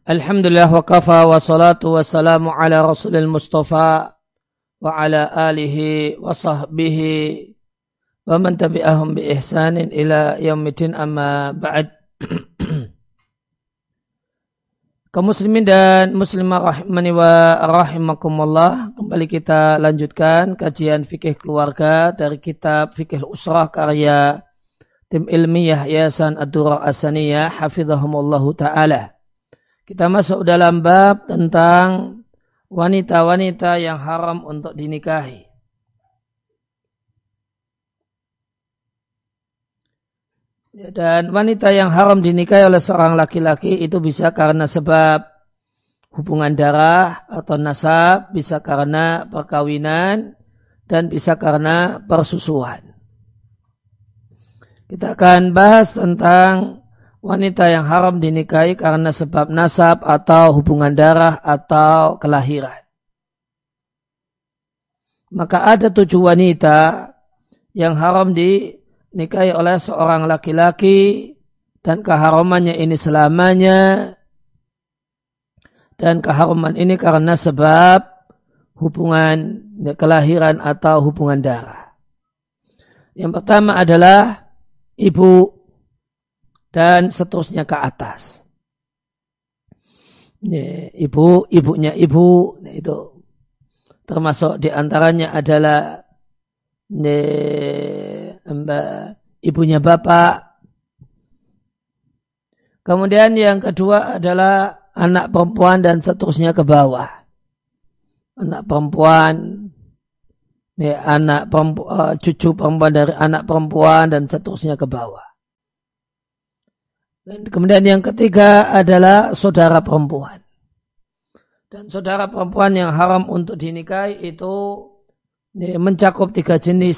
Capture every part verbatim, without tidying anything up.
Alhamdulillah wa kafa wa salatu wa salamu ala rasulil mustafa wa ala alihi wa sahbihi wa man tabi'ahum bi ihsanin ila yaumidin amma ba'd. Kaum muslimin dan muslimah rahimani wa rahimakumullah, kembali kita lanjutkan kajian fikih keluarga dari kitab Fikih Usrah karya tim ilmiah Yayasan Ad-Durrah As-Saniyah hafizahumullahu ta'ala. Kita masuk dalam bab tentang wanita-wanita yang haram untuk dinikahi. Dan wanita yang haram dinikahi oleh seorang laki-laki itu bisa karena sebab hubungan darah atau nasab, bisa karena perkawinan, dan bisa karena persusuan. Kita akan bahas tentang wanita yang haram dinikahi karena sebab nasab atau hubungan darah atau kelahiran. Maka ada tujuh wanita yang haram dinikahi oleh seorang laki-laki dan keharamannya ini selamanya. Dan keharuman ini karena sebab hubungan kelahiran atau hubungan darah. Yang pertama adalah ibu dan seterusnya ke atas. Ibu, ibunya ibu, itu termasuk diantaranya adalah ibunya bapak. Kemudian yang kedua adalah anak perempuan dan seterusnya ke bawah. Anak perempuan, anak perempuan, cucu perempuan dari anak perempuan dan seterusnya ke bawah. Dan kemudian yang ketiga adalah saudara perempuan. Dan saudara perempuan yang haram untuk dinikahi itu mencakup tiga jenis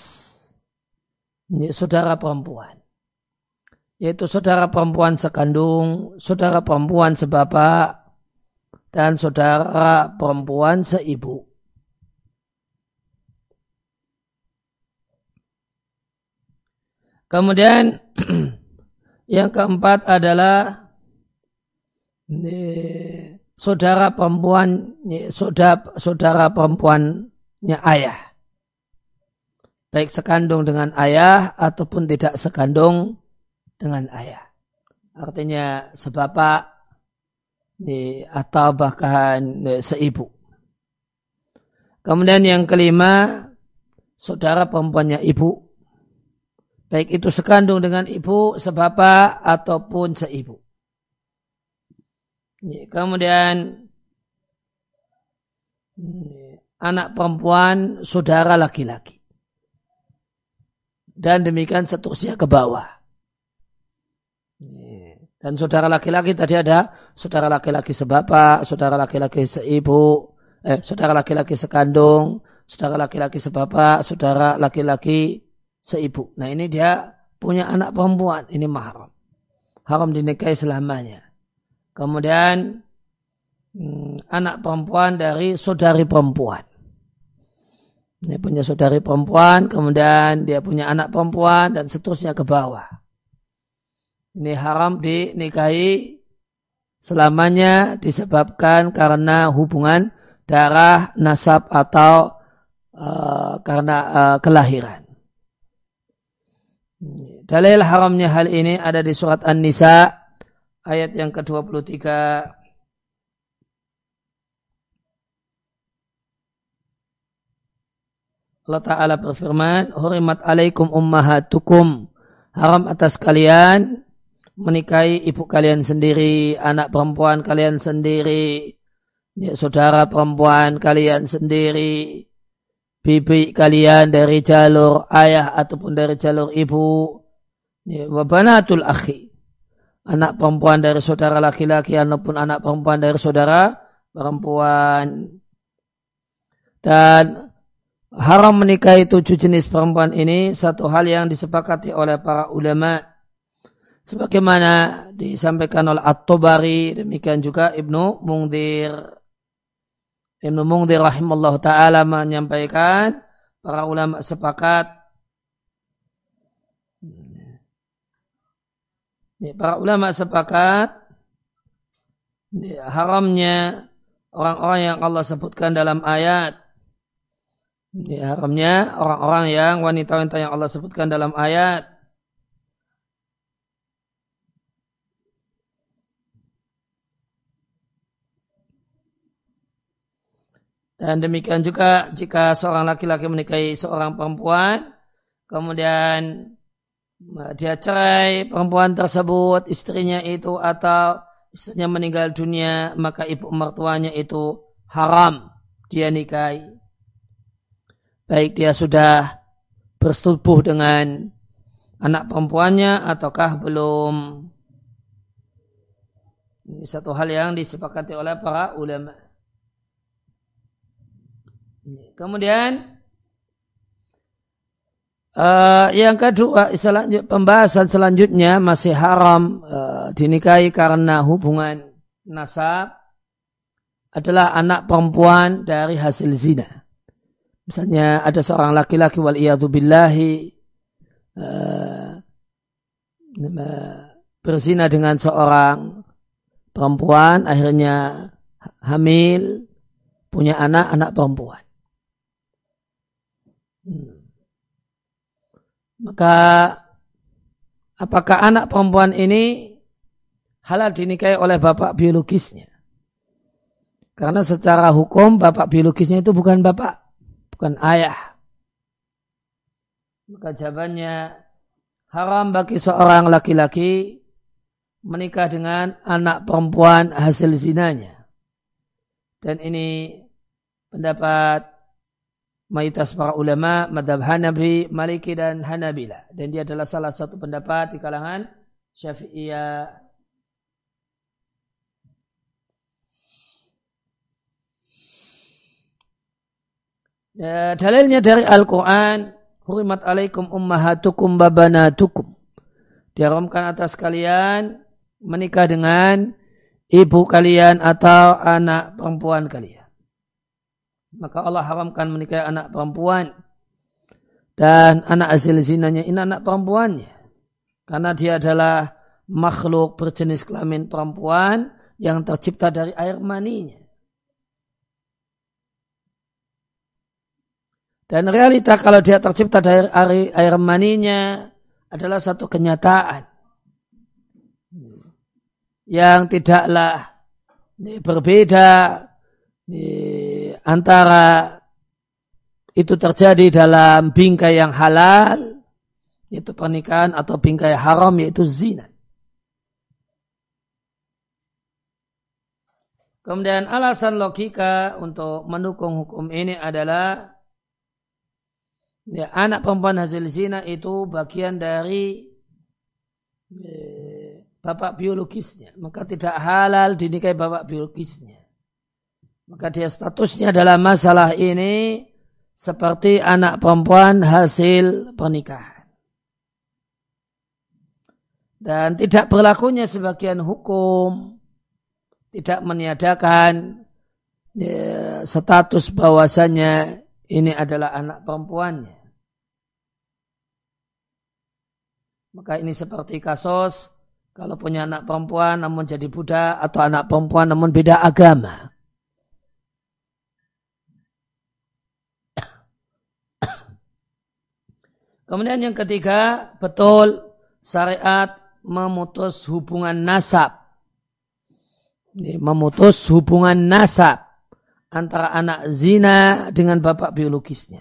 saudara perempuan. Yaitu saudara perempuan sekandung, saudara perempuan sebapak, dan saudara perempuan seibu. Kemudian yang keempat adalah ini, saudara perempuan, ini, saudara, saudara perempuannya ayah. Baik sekandung dengan ayah ataupun tidak sekandung dengan ayah. Artinya sebapak ini, atau bahkan ini, seibu. Kemudian yang kelima, saudara perempuannya ibu. Baik itu sekandung dengan ibu, sebapak, ataupun seibu. Kemudian anak perempuan saudara laki-laki. Dan demikian seterusnya ke bawah. Dan saudara laki-laki tadi ada saudara laki-laki sebapak, saudara laki-laki seibu, eh, saudara laki-laki sekandung, saudara laki-laki sebapak, saudara laki-laki seibu. Nah ini dia punya anak perempuan, ini mahram. Haram dinikahi selamanya. Kemudian hmm, anak perempuan dari saudari perempuan. Dia punya saudari perempuan, kemudian dia punya anak perempuan dan seterusnya ke bawah. Ini haram dinikahi selamanya disebabkan karena hubungan darah, nasab atau uh, karena uh, kelahiran. Dalil haramnya hal ini ada di surat An-Nisa ayat yang ke dua puluh tiga. Allah Ta'ala berfirman, hurimat alaikum ummahatukum, haram atas kalian menikahi ibu kalian sendiri, anak perempuan kalian sendiri, ya, saudara perempuan kalian sendiri, bibi kalian dari jalur ayah ataupun dari jalur ibu, wa banatul akhi, anak perempuan dari saudara laki-laki ataupun anak perempuan dari saudara perempuan. Dan haram menikahi tujuh jenis perempuan ini satu hal yang disepakati oleh para ulama, sebagaimana disampaikan oleh At-Tabari, demikian juga Ibnu Mungdir. Ibnu Mungdir rahimallahu ta'ala menyampaikan para ulama sepakat, para ulama sepakat haramnya orang-orang yang Allah sebutkan dalam ayat. Haramnya orang-orang yang wanita-wanita yang Allah sebutkan dalam ayat. Dan demikian juga jika seorang laki-laki menikahi seorang perempuan, kemudian dia cerai perempuan tersebut, istrinya itu atau istrinya meninggal dunia, maka ibu mertuanya itu haram dia nikahi. Baik dia sudah bersetubuh dengan anak perempuannya ataukah belum. Ini satu hal yang disepakati oleh para ulama. Kemudian uh, yang kedua, pembahasan selanjutnya masih haram uh, dinikahi karena hubungan nasab adalah anak perempuan dari hasil zina. Misalnya ada seorang laki-laki wal'iyadu billahi uh, berzina dengan seorang perempuan, akhirnya hamil, punya anak, anak perempuan. Hmm. Maka apakah anak perempuan ini halal dinikahi oleh bapak biologisnya? Karena secara hukum bapak biologisnya itu bukan bapak, bukan ayah. Maka jawabannya haram bagi seorang laki-laki menikah dengan anak perempuan hasil zinanya. Dan ini pendapat mayoritas para ulama madhab Hanafi, Maliki dan Hanabila. Dan dia adalah salah satu pendapat di kalangan Syafi'iyah. Ya, dalilnya dari Al-Quran, hurimat alaikum ummahatukum babanatukum. Diharamkan atas kalian menikah dengan ibu kalian atau anak perempuan kalian. Maka Allah haramkan menikahi anak perempuan. Dan anak hasil zinanya ini anak perempuannya. Karena dia adalah makhluk berjenis kelamin perempuan yang tercipta dari air maninya. Dan realita kalau dia tercipta dari air, air maninya adalah satu kenyataan. Yang tidaklah berbeda antara itu terjadi dalam bingkai yang halal, yaitu pernikahan, atau bingkai haram, yaitu zina. Kemudian alasan logika untuk mendukung hukum ini adalah ya, anak perempuan hasil zina itu bagian dari eh, bapak biologisnya. Maka tidak halal dinikahi bapak biologisnya. Maka dia statusnya dalam masalah ini seperti anak perempuan hasil pernikahan. Dan tidak berlakunya sebagian hukum, tidak meniadakan ya, status bahwasannya ini adalah anak perempuannya. Maka ini seperti kasus kalau punya anak perempuan namun jadi budak, atau anak perempuan namun beda agama. Kemudian yang ketiga, betul syariat memutus hubungan nasab. Memutus hubungan nasab antara anak zina dengan bapak biologisnya.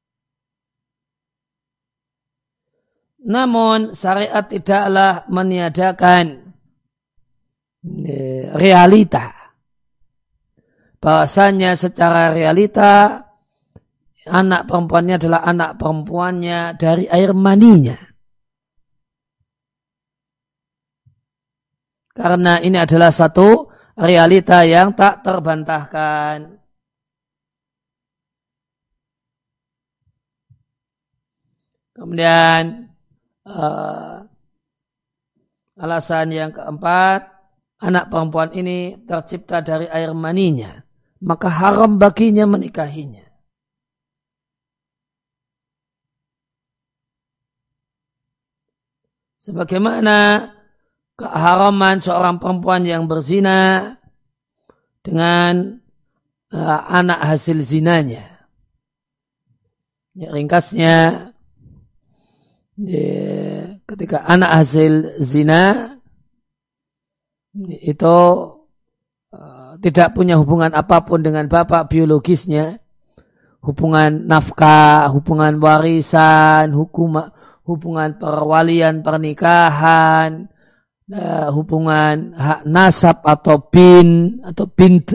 Namun syariat tidaklah meniadakan realita. Bahwasanya secara realita anak perempuannya adalah anak perempuannya dari air maninya. Karena ini adalah satu realita yang tak terbantahkan. Kemudian uh, alasan yang keempat, anak perempuan ini tercipta dari air maninya, maka haram baginya menikahinya. Sebagaimana keharaman seorang perempuan yang berzina dengan uh, anak hasil zinanya. Ya, ringkasnya, ya, ketika anak hasil zina itu uh, tidak punya hubungan apapun dengan bapak biologisnya, hubungan nafkah, hubungan warisan, hukum, hubungan perwalian pernikahan, uh, hubungan hak nasab atau bin atau bint,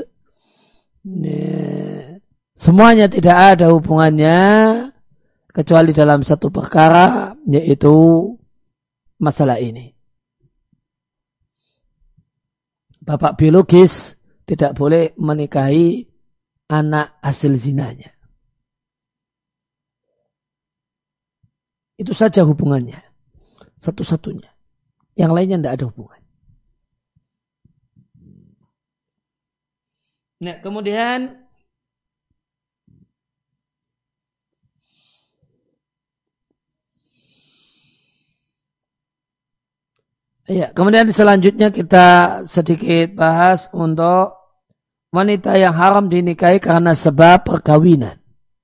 uh, semuanya tidak ada hubungannya kecuali dalam satu perkara, yaitu masalah ini. Bapak biologis tidak boleh menikahi anak hasil zinanya. Itu saja hubungannya. Satu-satunya. Yang lainnya tidak ada hubungan. Nah, kemudian ya, kemudian selanjutnya kita sedikit bahas untuk wanita yang haram dinikahi karena sebab perkawinan.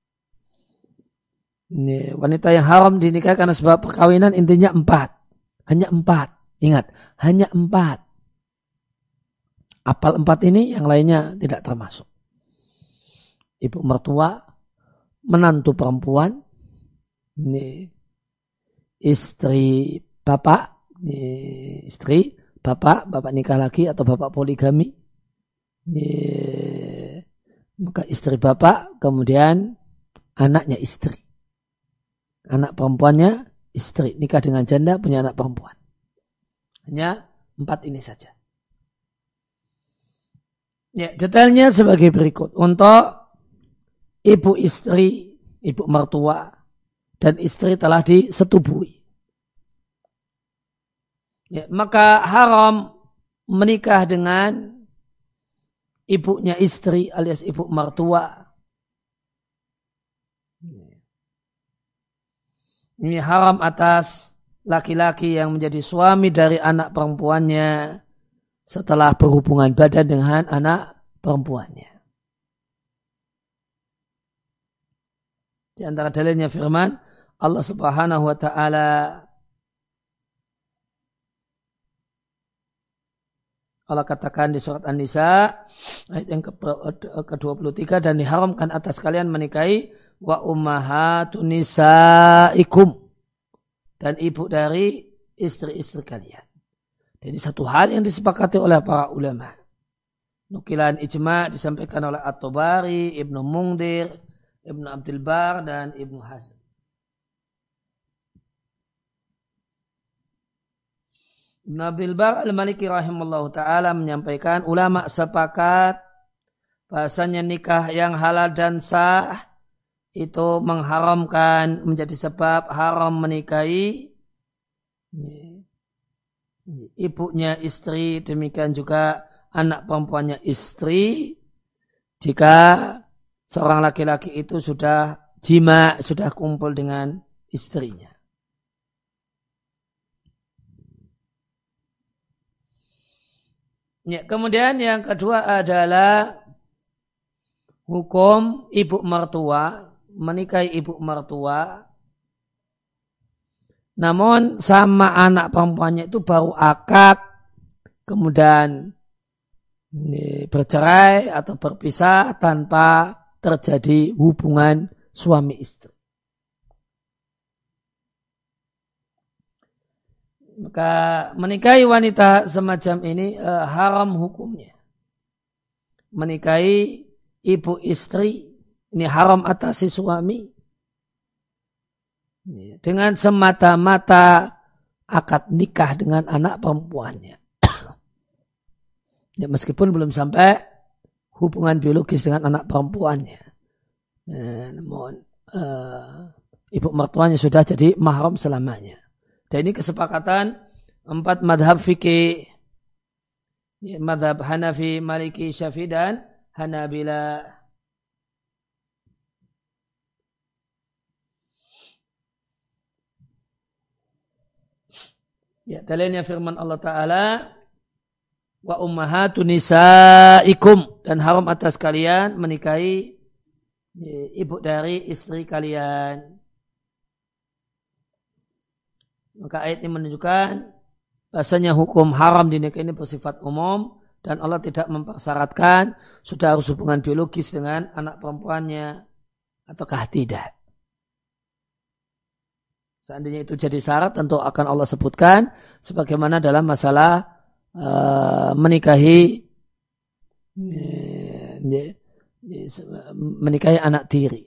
Ini, wanita yang haram dinikahi karena sebab perkawinan intinya empat. Hanya empat. Ingat, hanya empat. Apal empat ini, yang lainnya tidak termasuk. Ibu mertua, menantu perempuan, ini, istri bapak, ini, istri bapak, bapak nikah lagi atau bapak poligami. Ini, maka istri bapak, kemudian anaknya istri. Anak perempuannya istri, nikah dengan janda punya anak perempuan. Hanya empat ini saja. Ya, detailnya sebagai berikut. Untuk ibu istri, ibu mertua, dan istri telah disetubui. Ya, maka haram menikah dengan ibunya istri alias ibu mertua. Ini haram atas laki-laki yang menjadi suami dari anak perempuannya setelah berhubungan badan dengan anak perempuannya. Di antara dalilnya firman Allah Subhanahu wa taala, Allah katakan di surat An-Nisa ayat yang ke dua puluh tiga, dan diharamkan atas kalian menikahi wa ummahatun nisaikum, dan ibu dari istri-istri kalian. Dan ini satu hal yang disepakati oleh para ulama. Nukilan ijma' disampaikan oleh At-Tabari, Ibnu Mungdir, Ibnu Abdul Bar, dan Ibnu Hazm. Ibnu Abdul Bar Al-Maliki rahimallahu ta'ala menyampaikan, ulama sepakat bahasanya nikah yang halal dan sah itu mengharamkan, menjadi sebab haram menikahi ibunya istri, demikian juga anak perempuannya istri, jika seorang laki-laki itu sudah jima, sudah kumpul dengan istrinya. Ya, kemudian yang kedua adalah hukum ibu mertua, menikahi ibu mertua, namun sama anak perempuannya itu baru akad, kemudian bercerai atau berpisah tanpa terjadi hubungan suami istri. Maka menikahi wanita semacam ini eh, haram hukumnya. Menikahi ibu istri ini haram atas si suami dengan semata-mata akad nikah dengan anak perempuannya. Ya, meskipun belum sampai hubungan biologis dengan anak perempuannya. Ya, namun uh, ibu mertuanya sudah jadi mahram selamanya. Dan ini kesepakatan empat madhab fikih. Ya, madhab Hanafi, Maliki, Syafi'i, dan Hanabila. Ya, dalilnya firman Allah Ta'ala, wa ummahatun nisaikum, dan haram atas kalian menikahi ibu dari istri kalian. Maka ayat ini menunjukkan bahasanya hukum haram dinikahi ini bersifat umum dan Allah tidak mempersyaratkan sudah harus hubungan biologis dengan anak perempuannya ataukah tidak. Seandainya itu jadi syarat tentu akan Allah sebutkan sebagaimana dalam masalah uh, menikahi uh, menikahi anak tiri.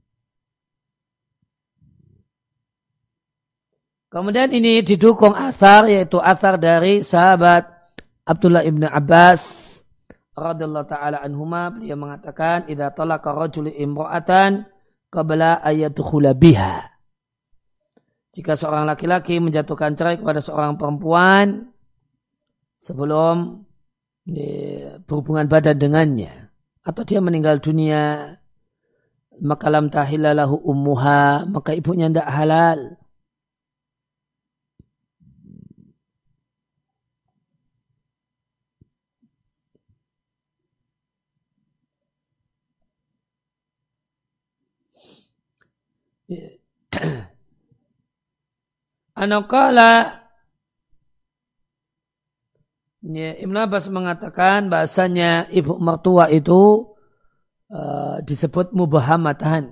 Kemudian ini didukung asar, yaitu asar dari sahabat Abdullah ibn Abbas radhiyallahu taala anhuma, beliau mengatakan idza talaqa rajulu imra'atan qabla ayadkhula biha. Jika seorang laki-laki menjatuhkan cerai kepada seorang perempuan sebelum berhubungan badan dengannya atau dia meninggal dunia, maka lam tahilla lahu ummuha, maka ibunya tidak halal. Anaqala ya, Ibn Abbas mengatakan bahasanya ibu mertua itu uh, disebut mubahamatan.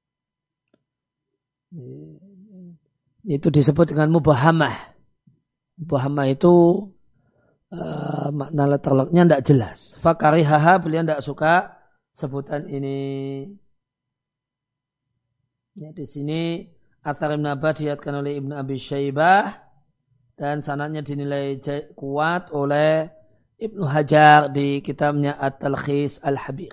Itu disebut dengan mubahamah. Mubahamah itu uh, makna letter-letternya tidak jelas. Fakarihaha, beliau tidak suka sebutan ini. Ya, di sini Athar Ibn Abbas diriwayatkan oleh Ibn Abi Syaibah dan sanadnya dinilai kuat oleh Ibnu Hajar di kitabnya At-Talkhis Al-Habir.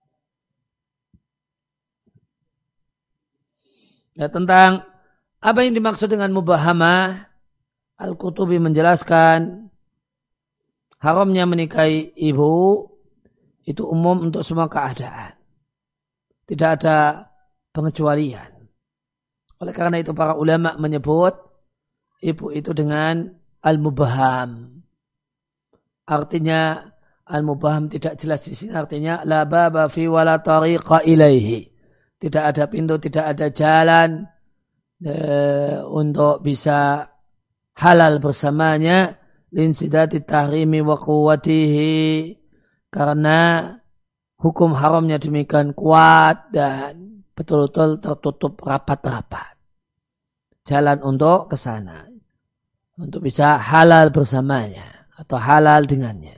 Ya, tentang apa yang dimaksud dengan mubahamah, Al-Qutubi menjelaskan haramnya menikahi ibu itu umum untuk semua keadaan. Tidak ada pengecualian. Oleh karena itu para ulama menyebut ibu itu dengan al-mubaham. Artinya al-mubaham tidak jelas di sini. Artinya la baba fi wala tariqa ilaihi. Tidak ada pintu, tidak ada jalan e, untuk bisa halal bersamanya linsidati tahrimi wa quwwatihi, karena hukum haramnya demikian kuat dan betul-betul tertutup rapat-rapat. Jalan untuk ke sana. Untuk bisa halal bersamanya. Atau halal dengannya.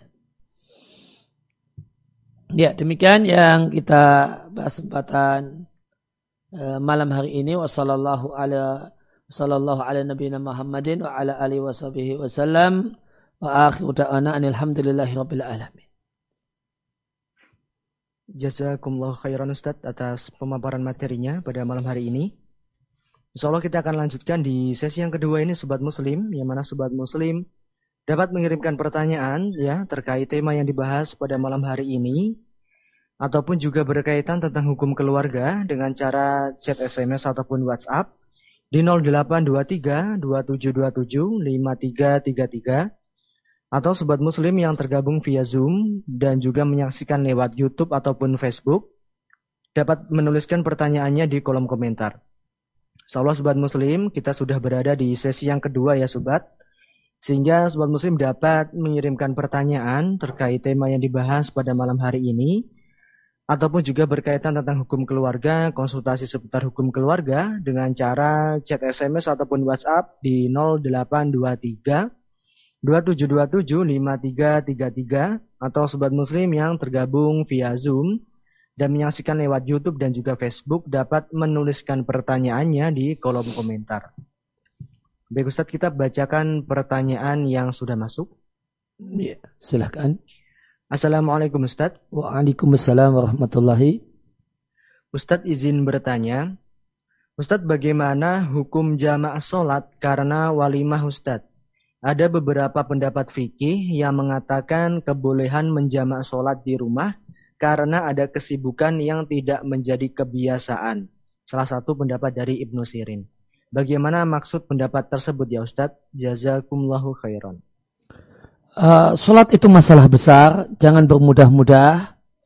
Ya, demikian yang kita bahas kesempatan uh, malam hari ini. Wassallallahu ala sallallahu ala nabiyina Muhammadin wa ala alihi wa sahbihi wa sallam. Wa akhiru da'ana alhamdulillahi rabbil alamin. Jazakumullah khairan Ustaz atas pemaparan materinya pada malam hari ini. Insyaallah kita akan lanjutkan di sesi yang kedua ini Sobat Muslim, yang mana Sobat Muslim dapat mengirimkan pertanyaan ya terkait tema yang dibahas pada malam hari ini ataupun juga berkaitan tentang hukum keluarga dengan cara chat S M S ataupun WhatsApp di nol delapan dua tiga dua tujuh dua tujuh lima tiga tiga tiga. Atau Sobat Muslim yang tergabung via Zoom dan juga menyaksikan lewat YouTube ataupun Facebook dapat menuliskan pertanyaannya di kolom komentar. Insyaallah Sobat Muslim, kita sudah berada di sesi yang kedua ya Sobat. Sehingga Sobat Muslim dapat mengirimkan pertanyaan terkait tema yang dibahas pada malam hari ini. Ataupun juga berkaitan tentang hukum keluarga, konsultasi seputar hukum keluarga dengan cara chat S M S ataupun WhatsApp di nol delapan dua tiga dua tujuh dua tujuh lima tiga tiga tiga. Atau Sobat Muslim yang tergabung via Zoom dan menyaksikan lewat YouTube dan juga Facebook dapat menuliskan pertanyaannya di kolom komentar. Baik Ustaz, kita bacakan pertanyaan yang sudah masuk. Ya, silakan. Assalamualaikum Ustaz. Waalaikumsalam warahmatullahi. Ustaz izin bertanya. Ustaz, bagaimana hukum jamaah sholat karena walimah Ustaz? Ada beberapa pendapat fikih yang mengatakan kebolehan menjamaah sholat di rumah karena ada kesibukan yang tidak menjadi kebiasaan. Salah satu pendapat dari Ibnu Sirin. Bagaimana maksud pendapat tersebut ya Ustadz? Jazakumullahu khairan. Uh, salat itu masalah besar. Jangan bermudah-mudah.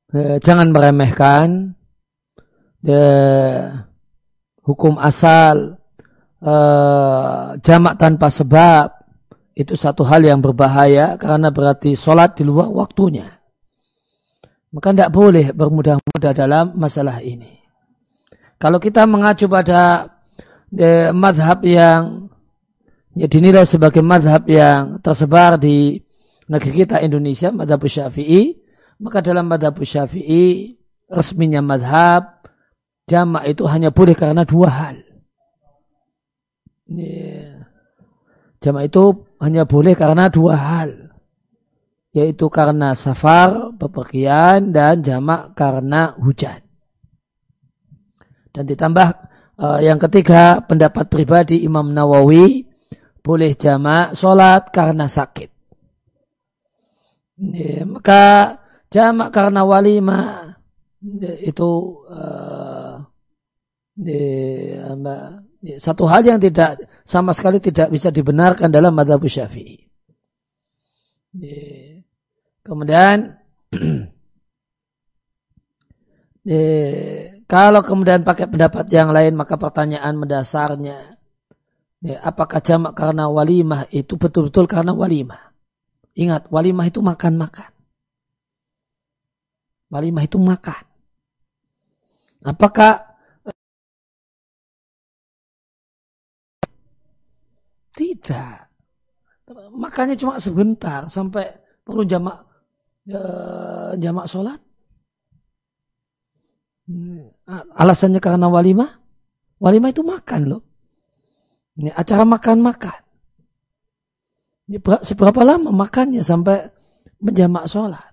eh, jangan meremehkan eh, hukum asal eh, jamak tanpa sebab. Itu satu hal yang berbahaya karena berarti sholat di luar waktunya. Maka tidak boleh bermudah-mudah dalam masalah ini. Kalau kita mengacu pada eh, mazhab yang ya, dinilai sebagai mazhab yang tersebar di negeri kita Indonesia, mazhab Syafi'i, maka dalam mazhab Syafi'i resminya mazhab jamak itu hanya boleh karena dua hal. Yeah. Jamak itu hanya boleh karena dua hal, yaitu karena safar, bepergian, dan jamak karena hujan. Dan ditambah uh, yang ketiga, pendapat pribadi Imam Nawawi, boleh jamak sholat karena sakit. Ya, maka jamak karena walimah ya, itu uh, ya, ya, satu hal yang tidak sama sekali tidak bisa dibenarkan dalam mazhab Syafi'i. Ya. Kemudian ya, kalau kemudian pakai pendapat yang lain, maka pertanyaan mendasarnya, ya, apakah jamak karena walimah itu betul-betul karena walimah? Ingat, walimah itu makan-makan. Walimah itu makan. Apakah tidak? Makannya cuma sebentar sampai perlu jamak eh, jamak sholat. Alasannya karena walimah. Walimah itu makan loh. Ini acara makan-makan. Ini seberapa lama makannya sampai menjamak sholat.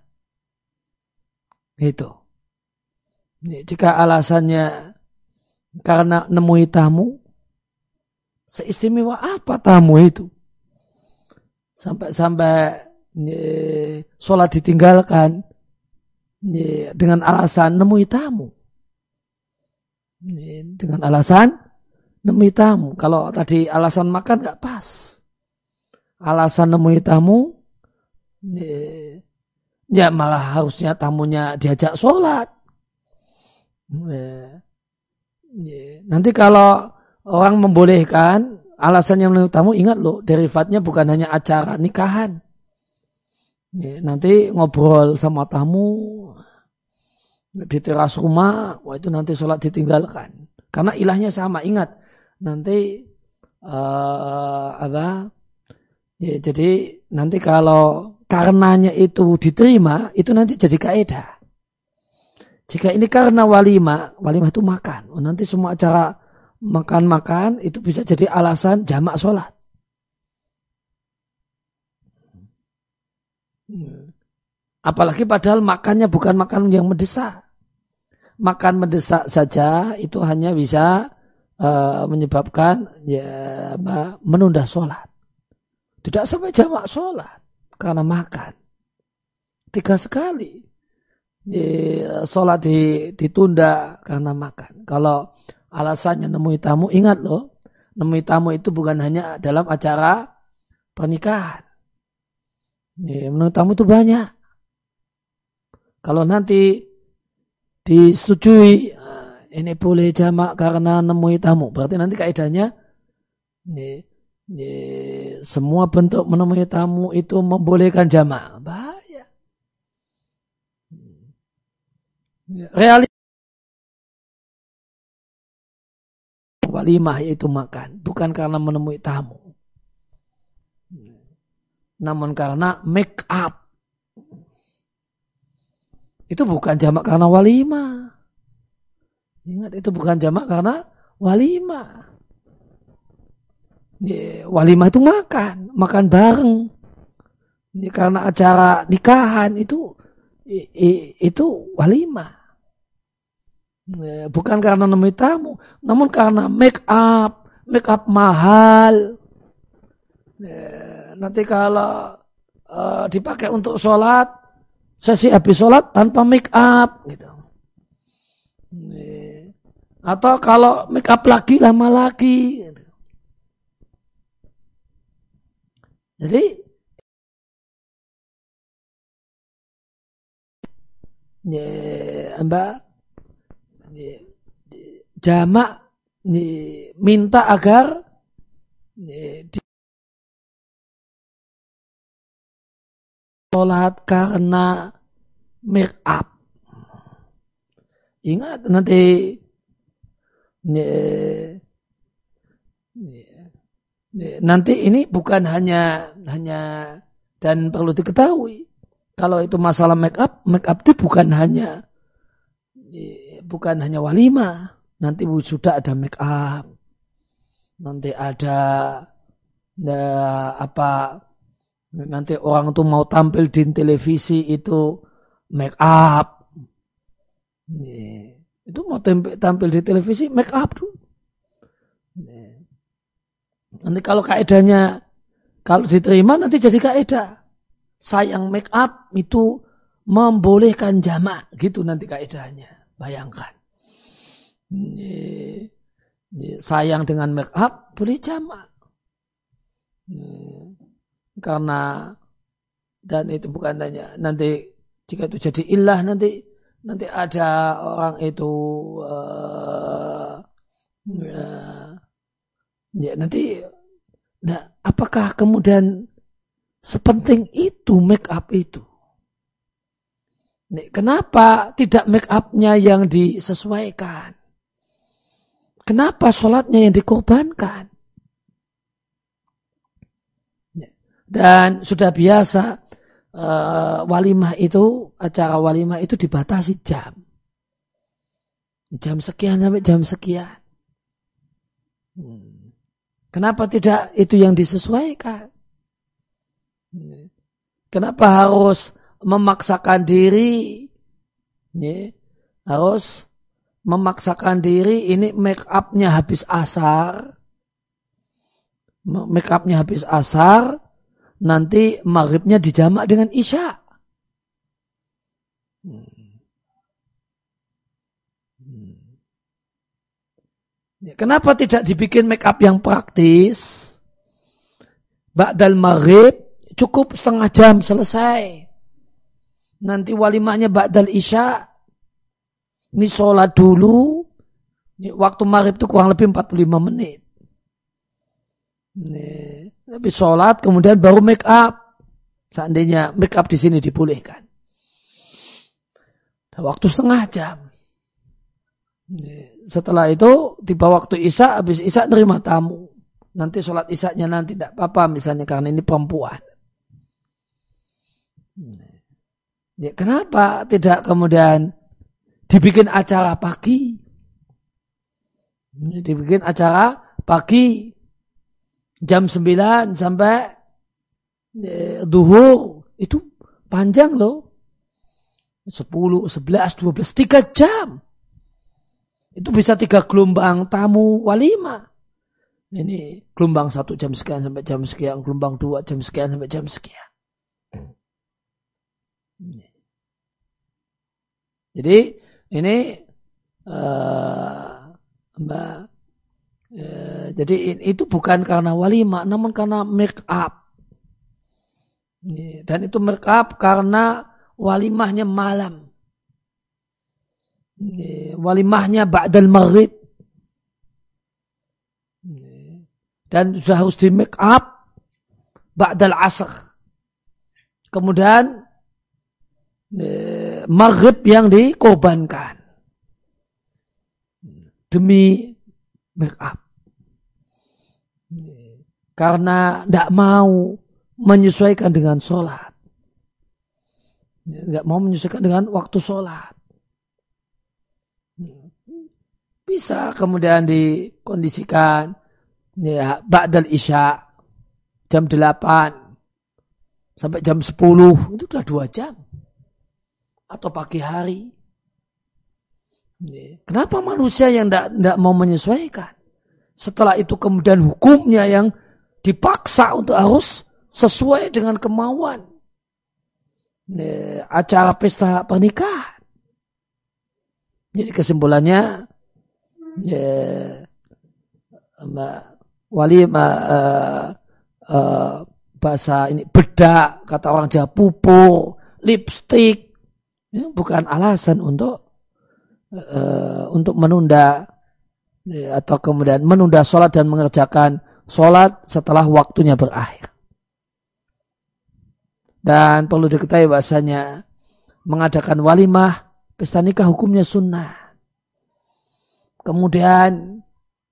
Itu. Ini, jika alasannya karena nemui tamu, seistimewa apa tamu itu? Sampai-sampai sholat ditinggalkan ini, dengan alasan nemui tamu. Ini, dengan alasan nemui tamu. Kalau tadi alasan makan gak pas. Alasan nemui tamu, ini, ya malah harusnya tamunya diajak sholat. Nanti kalau orang membolehkan alasan yang menurut tamu, ingat loh, derivatnya bukan hanya acara nikahan. Nanti ngobrol sama tamu di teras rumah, wah itu nanti sholat ditinggalkan. Karena ilahnya sama, ingat. Nanti uh, apa? Ya, jadi nanti kalau karenanya itu diterima, itu nanti jadi kaidah. Jika ini karena walimah, walimah itu makan. Oh, nanti semua acara makan-makan itu bisa jadi alasan jamak sholat. Apalagi padahal makannya bukan makan yang mendesak. Makan mendesak saja itu hanya bisa uh, menyebabkan ya, menunda sholat. Tidak sampai jamak sholat karena makan. Tiga sekali. Sholat ditunda karena makan. Kalau alasannya nemui tamu, ingat loh, nemui tamu itu bukan hanya dalam acara pernikahan. Nemui tamu itu banyak. Kalau nanti disetujui, ini boleh jamak karena nemui tamu, berarti nanti kaidahnya ini, ini, semua bentuk menemui tamu itu membolehkan jamak. Bahaya. Realita walimah yaitu makan, bukan karena menemui tamu, namun karena make up. Itu bukan jamak karena walimah. Ingat, itu bukan jamak karena walimah. Walimah itu makan, makan bareng. Ini karena acara nikahan itu itu walimah. Bukan karena nemui tamu, namun karena make up, make up mahal. Nanti kalau uh, dipakai untuk sholat, sesi habis sholat tanpa make up, gitu. Atau kalau make up lagi lama lagi. Gitu. Jadi Ya, mbak, ya, jamak ya, minta agar ya, di sholat karena make up. Ingat nanti ya, ya, ya, nanti ini bukan hanya hanya dan perlu diketahui kalau itu masalah make up, make up itu bukan hanya bukan hanya walimah, nanti sudah ada make up, nanti ada nah, apa nanti orang tuh mau tampil di televisi itu make up, itu mau tampil di televisi make up tuh. Nanti kalau kaedahnya kalau diterima nanti jadi kaedah. Sayang make up itu membolehkan jamak. Gitu nanti kaedahnya. Bayangkan. Sayang dengan make up boleh jamak. Karena dan itu bukan hanya nanti jika itu jadi illah nanti nanti ada orang itu uh, uh, ya nanti nah, apakah kemudian sepenting itu make up itu? Nih, kenapa tidak make up-nya yang disesuaikan? Kenapa sholatnya yang dikorbankan? Dan sudah biasa uh, walimah itu, acara walimah itu dibatasi jam. Jam sekian sampai jam sekian. Hmm. Kenapa tidak itu yang disesuaikan? Kenapa harus memaksakan diri? Ya, harus memaksakan diri ini make up-nya habis asar. Make up-nya habis asar. Nanti maghribnya dijamak dengan isya. Ya, kenapa tidak dibikin make up yang praktis? Ba'dal maghrib cukup setengah jam selesai. Nanti walimahnya ba'dal isya. Ini sholat dulu. Ini waktu maghrib itu kurang lebih empat puluh lima menit. Ini, tapi sholat kemudian baru make up. Seandainya make up di sini dibolehkan. Nah, waktu setengah jam. Ini, setelah itu tiba waktu isya, habis isya nerima tamu. Nanti sholat isya-nya nanti tidak apa-apa misalnya karena ini perempuan. Ya, kenapa tidak kemudian dibikin acara pagi? Dibikin acara pagi jam sembilan sampai eh, duhur. Itu panjang loh. sepuluh, sebelas, dua belas, tiga jam. Itu bisa tiga gelombang tamu walimah. Ini gelombang satu jam sekian sampai jam sekian. Gelombang dua jam sekian sampai jam sekian. Jadi ini uh, mbak, uh, jadi itu bukan karena walimah, namun karena make up. Dan itu make up karena walimahnya malam. Walimahnya ba'dal maghrib. Dan sudah harus di make up ba'dal asr. Kemudian maghrib yang dikorbankan demi make up. Karena tidak mau menyesuaikan dengan sholat. Tidak mau menyesuaikan dengan waktu sholat. Bisa kemudian dikondisikan ya, ba'dal isya jam delapan sampai jam sepuluh itu sudah dua jam. Atau pagi hari. Kenapa manusia yang tidak mau menyesuaikan? Setelah itu kemudian hukumnya yang dipaksa untuk harus sesuai dengan kemauan. Acara pesta pernikahan. Jadi kesimpulannya ya, wali uh, uh, bahasa ini bedak, kata orang Jawa pupuk, lipstik. Ya, bukan alasan untuk uh, untuk menunda ya, atau kemudian menunda sholat dan mengerjakan sholat setelah waktunya berakhir. Dan perlu diketahui bahasanya mengadakan walimah pesta nikah hukumnya sunnah. Kemudian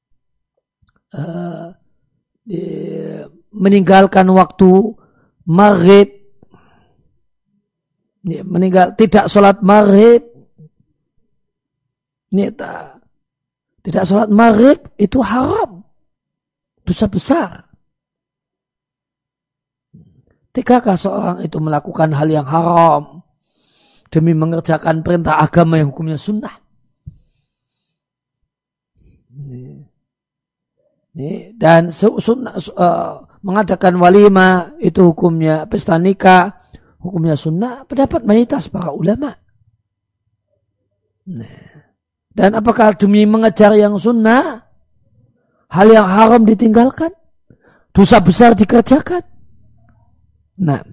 uh, di, meninggalkan waktu maghrib, ya, meninggal tidak sholat maghrib, ini tak, tidak sholat maghrib itu haram, dosa besar. Tidakkah seorang itu melakukan hal yang haram demi mengerjakan perintah agama yang hukumnya sunnah? Dan sunnah, uh, mengadakan walimah itu hukumnya pesta nikah, hukumnya sunnah, pendapat mayoritas para ulama. Dan apakah demi mengejar yang sunnah, hal yang haram ditinggalkan, dosa besar dikerjakan? Nah,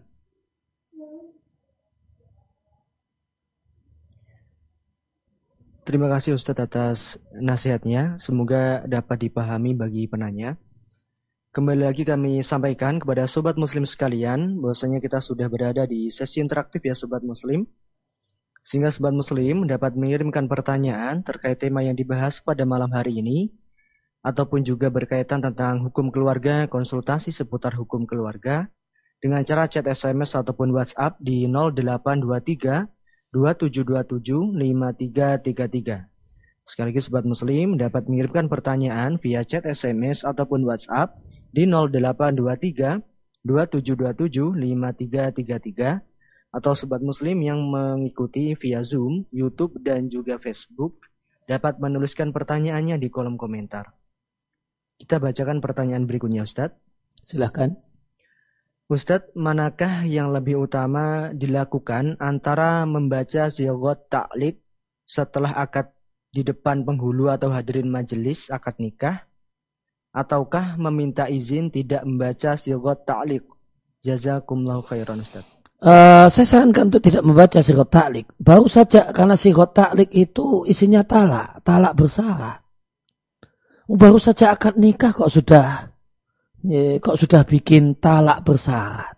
terima kasih Ustadz atas nasihatnya. Semoga dapat dipahami bagi penanya. Kembali lagi kami sampaikan kepada sobat muslim sekalian bahwasanya kita sudah berada di sesi interaktif ya sobat muslim. Sehingga sobat muslim dapat mengirimkan pertanyaan terkait tema yang dibahas pada malam hari ini ataupun juga berkaitan tentang hukum keluarga, konsultasi seputar hukum keluarga dengan cara chat S M S ataupun WhatsApp di nol delapan dua tiga dua tujuh dua tujuh lima tiga tiga tiga. Sekali lagi sobat muslim dapat mengirimkan pertanyaan via chat S M S ataupun WhatsApp di nol delapan dua tiga dua tujuh dua tujuh lima tiga tiga tiga atau sobat muslim yang mengikuti via Zoom, YouTube dan juga Facebook dapat menuliskan pertanyaannya di kolom komentar. Kita bacakan pertanyaan berikutnya Ustadz. Silahkan. Ustadz, manakah yang lebih utama dilakukan antara membaca sighat ta'liq setelah akad di depan penghulu atau hadirin majelis akad nikah, ataukah meminta izin tidak membaca sighat ta'liq? Jazakumullahu khairan Ustadz. Uh, saya sarankan untuk tidak membaca sighat ta'liq. Baru saja karena sighat ta'liq itu isinya talak, talak bersyarat. Baru saja akad nikah kok sudah Ya, kok sudah bikin talak bersyarat,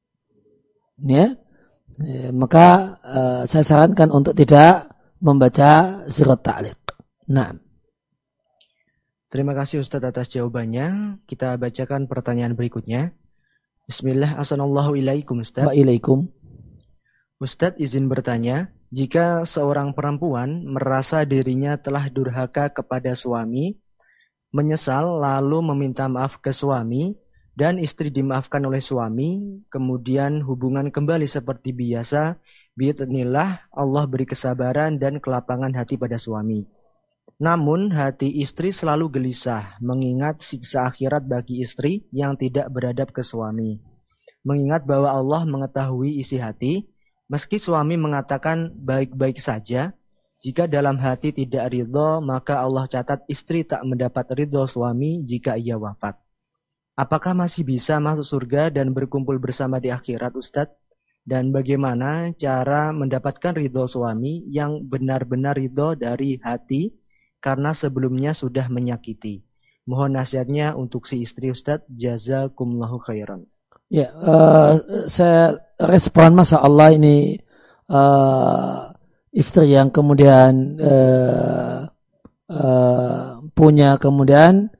ya, ya maka uh, saya sarankan untuk tidak membaca sighat ta'liq. Nah, terima kasih Ustadz atas jawabannya. Kita bacakan pertanyaan berikutnya. Bismillah, assalamualaikum ilaikum Ustadz. Waalaikum. Ustadz izin bertanya, jika seorang perempuan merasa dirinya telah durhaka kepada suami, menyesal lalu meminta maaf ke suami dan istri dimaafkan oleh suami, kemudian hubungan kembali seperti biasa, biidznillah Allah beri kesabaran dan kelapangan hati pada suami. Namun hati istri selalu gelisah mengingat siksa akhirat bagi istri yang tidak beradab ke suami. Mengingat bahwa Allah mengetahui isi hati, meski suami mengatakan baik-baik saja, jika dalam hati tidak ridho, maka Allah catat istri tak mendapat ridho suami jika ia wafat. Apakah masih bisa masuk surga dan berkumpul bersama di akhirat Ustadz? Dan bagaimana cara mendapatkan ridho suami yang benar-benar ridho dari hati karena sebelumnya sudah menyakiti? Mohon nasihatnya untuk si istri Ustadz. Jazakumullahu khairan. Ya, uh, saya respon Masya Allah ini uh, istri yang kemudian uh, uh, punya kemudian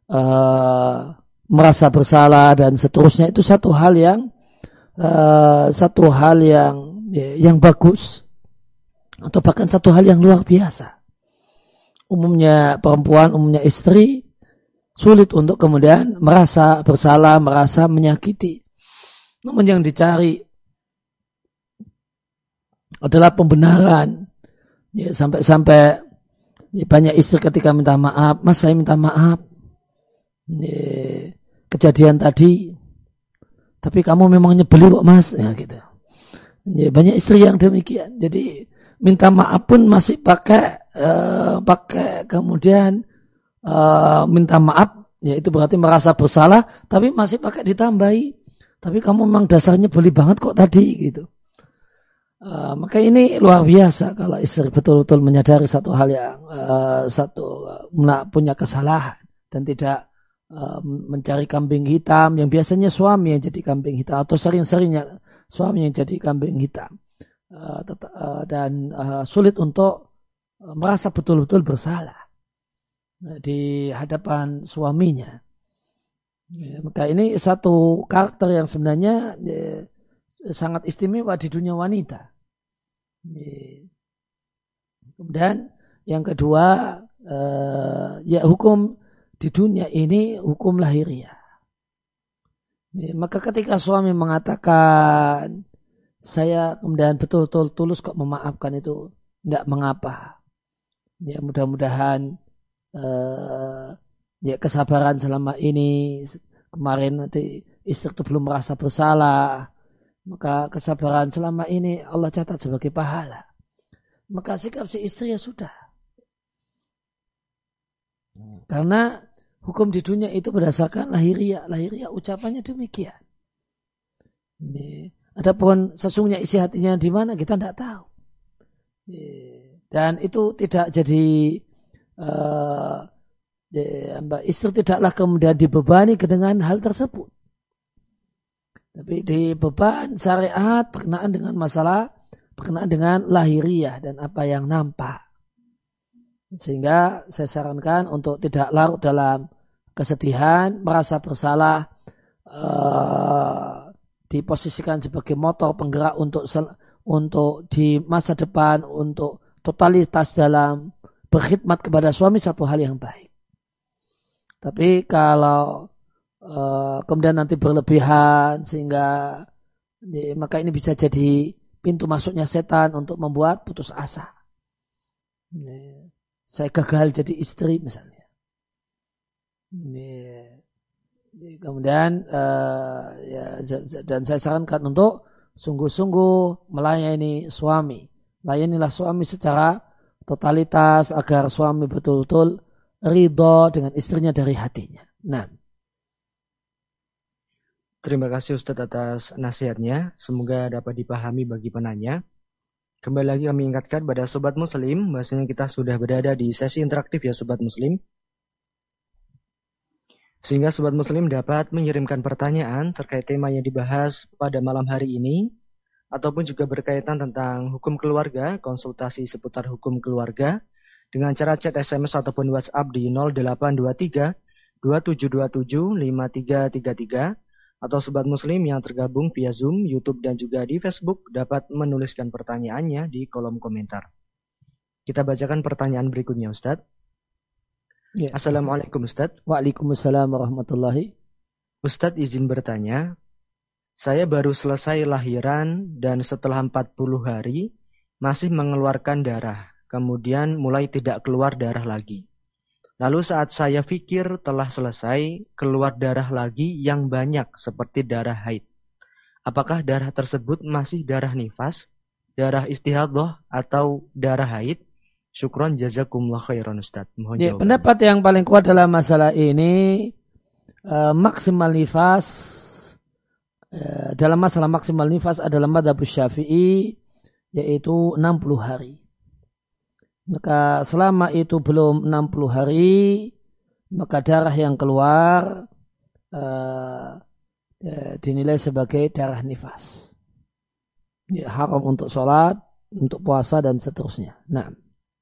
uh, merasa bersalah dan seterusnya, itu satu hal yang uh, satu hal yang yang bagus atau bahkan satu hal yang luar biasa. Umumnya perempuan, umumnya istri sulit untuk kemudian merasa bersalah, merasa menyakiti. Namun yang dicari adalah pembenaran. Ya, sampai-sampai ya, banyak istri ketika minta maaf, Mas saya minta maaf. Ya, kejadian tadi, tapi kamu memang nyebelin kok Mas. Ya, gitu. Ya, banyak istri yang demikian. Jadi minta maaf pun masih pakai uh, pakai kemudian uh, minta maaf, ya itu berarti merasa bersalah, tapi masih pakai ditambahi. Tapi kamu memang dasarnya beli banget kok tadi gitu. Uh, maka ini luar biasa kalau istri betul-betul menyadari satu hal yang uh, satu uh, punya kesalahan dan tidak uh, mencari kambing hitam yang biasanya suami yang jadi kambing hitam atau sering-seringnya suami yang jadi kambing hitam uh, tet- uh, dan uh, sulit untuk uh, merasa betul-betul bersalah uh, di hadapan suaminya. Ya, maka ini satu karakter yang sebenarnya ya, sangat istimewa di dunia wanita. Ya. Kemudian yang kedua, eh, ya hukum di dunia ini hukum lahiriah. Ya, maka ketika suami mengatakan saya kemudian betul-betul tulus kok memaafkan itu, tidak mengapa. Ya mudah-mudahan eh, ya kesabaran selama ini kemarin nanti istri itu belum merasa bersalah, maka kesabaran selama ini Allah catat sebagai pahala. Maka sikap si istri ya sudah. Karena hukum di dunia itu berdasarkan lahiriah, lahiriah ucapannya demikian. Ini. Adapun sesungguhnya isi hatinya di mana kita tidak tahu. Dan itu tidak jadi uh, Ya, mbak istri tidaklah kemudian dibebani dengan hal tersebut. Tapi dibeban syariat berkenaan dengan masalah, berkenaan dengan lahiriah dan apa yang nampak. Sehingga saya sarankan untuk tidak larut dalam kesedihan, merasa bersalah, uh, diposisikan sebagai motor penggerak untuk untuk di masa depan, untuk totalitas dalam berkhidmat kepada suami satu hal yang baik. Tapi kalau uh, kemudian nanti berlebihan sehingga ya, maka ini bisa jadi pintu masuknya setan untuk membuat putus asa. Ya, saya gagal jadi istri misalnya. Ya, ya, kemudian uh, ya, dan saya sarankan untuk sungguh-sungguh melayani suami. Layanilah suami secara totalitas agar suami betul-betul ridho dengan istrinya dari hatinya. Nah. Terima kasih Ustadz atas nasihatnya. Semoga dapat dipahami bagi penanya. Kembali lagi kami ingatkan pada Sobat Muslim, bahwasanya kita sudah berada di sesi interaktif ya Sobat Muslim. Sehingga Sobat Muslim dapat mengirimkan pertanyaan terkait tema yang dibahas pada malam hari ini. Ataupun juga berkaitan tentang hukum keluarga, konsultasi seputar hukum keluarga. Dengan cara chat S M S ataupun WhatsApp di nol delapan dua tiga dua tujuh dua tujuh lima tiga tiga tiga atau Sobat Muslim yang tergabung via Zoom, YouTube dan juga di Facebook dapat menuliskan pertanyaannya di kolom komentar. Kita bacakan pertanyaan berikutnya Ustadz. Ya. Assalamualaikum Ustadz. Waalaikumsalam warahmatullahi. Ustadz izin bertanya, saya baru selesai lahiran dan setelah empat puluh hari masih mengeluarkan darah. Kemudian mulai tidak keluar darah lagi. Lalu saat saya pikir telah selesai, keluar darah lagi yang banyak seperti darah haid. Apakah darah tersebut masih darah nifas, darah istihadhah atau darah haid? Syukron jazakumullah khairan Ustaz. Mohon ya, pendapat yang paling kuat dalam masalah ini uh, maksimal nifas uh, dalam masalah maksimal nifas adalah madzhab Syafi'i yaitu enam puluh hari. Maka selama itu belum enam puluh hari, maka darah yang keluar uh, uh, dinilai sebagai darah nifas. Ya, haram untuk sholat, untuk puasa dan seterusnya. Nah.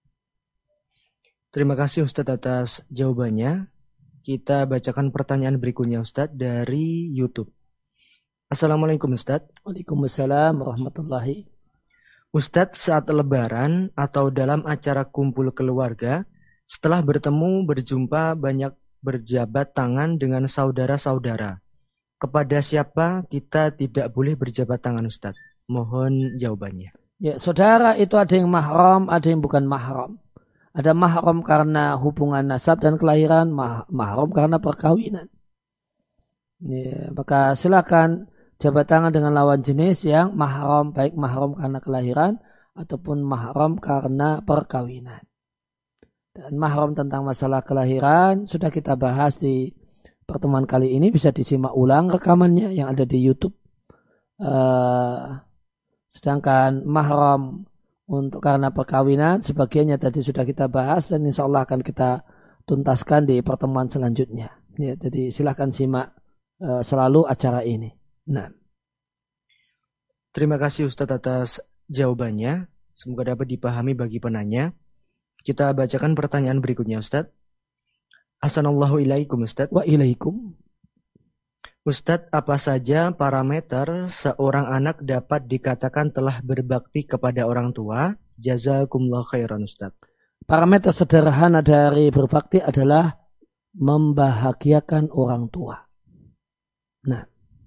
Terima kasih Ustadz atas jawabannya. Kita bacakan pertanyaan berikutnya Ustadz dari YouTube. Assalamualaikum Ustadz. Waalaikumsalam warahmatullahi. Ustadz saat lebaran atau dalam acara kumpul keluarga, setelah bertemu berjumpa banyak berjabat tangan dengan saudara-saudara. Kepada siapa kita tidak boleh berjabat tangan Ustadz? Mohon jawabannya. Ya, saudara itu ada yang mahram, ada yang bukan mahram. Ada mahram karena hubungan nasab dan kelahiran, mah- mahram karena perkawinan. Ya, maka silakan jabat tangan dengan lawan jenis yang mahram, baik mahram karena kelahiran ataupun mahram karena perkawinan. Dan mahram tentang masalah kelahiran sudah kita bahas di pertemuan kali ini, bisa disimak ulang rekamannya yang ada di YouTube. Uh, Sedangkan mahram untuk karena perkawinan, sebagiannya tadi sudah kita bahas dan insya Allah akan kita tuntaskan di pertemuan selanjutnya. Ya, jadi silahkan simak uh, selalu acara ini. Nah. Terima kasih Ustadz atas jawabannya. Semoga dapat dipahami bagi penanya. Kita bacakan pertanyaan berikutnya Ustadz. Assalamualaikum ilaikum Ustadz. Wa ilaikum. Ustadz, apa saja parameter seorang anak dapat dikatakan telah berbakti kepada orang tua? Jazakumullah khairan Ustadz. Parameter sederhana dari berbakti adalah membahagiakan orang tua. Nah.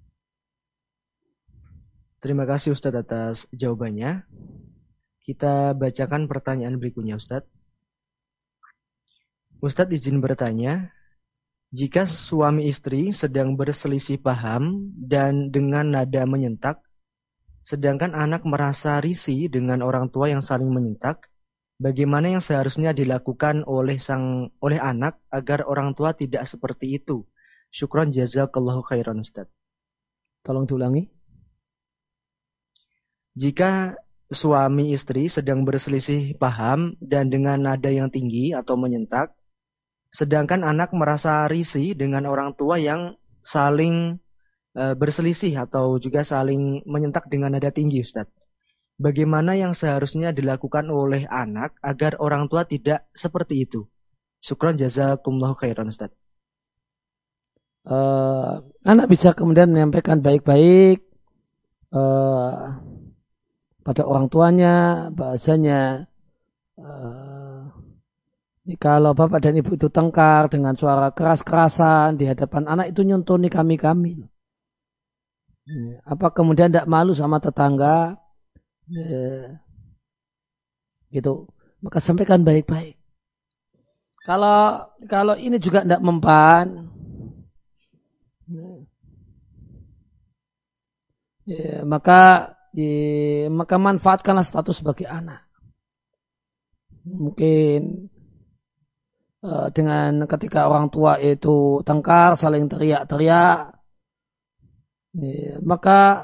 Terima kasih Ustadz atas jawabannya. Kita bacakan pertanyaan berikutnya Ustadz. Ustadz izin bertanya, jika suami istri sedang berselisih paham dan dengan nada menyentak, sedangkan anak merasa risih dengan orang tua yang saling menyentak, bagaimana yang seharusnya dilakukan oleh sang oleh anak agar orang tua tidak seperti itu? Syukran jazakallahu khairan Ustadz. Tolong diulangi. Jika suami istri sedang berselisih paham dan dengan nada yang tinggi atau menyentak, sedangkan anak merasa risih dengan orang tua yang saling e, berselisih atau juga saling menyentak dengan nada tinggi, Ustadz. Bagaimana yang seharusnya dilakukan oleh anak agar orang tua tidak seperti itu? Syukran jazakumullahu khairan, Ustadz. Uh, anak bisa kemudian menyampaikan baik-baik uh, pada orang tuanya, bahasanya uh, kalau bapak dan ibu itu tengkar dengan suara keras-kerasan di hadapan anak itu nyontoni kami-kami. Apa kemudian tidak malu sama tetangga? Eh, gitu. Maka sampaikan baik-baik. Kalau kalau ini juga tidak mempan, ya, maka ya, maka manfaatkanlah status sebagai anak. Mungkin dengan ketika orang tua itu tengkar, saling teriak-teriak, ya, maka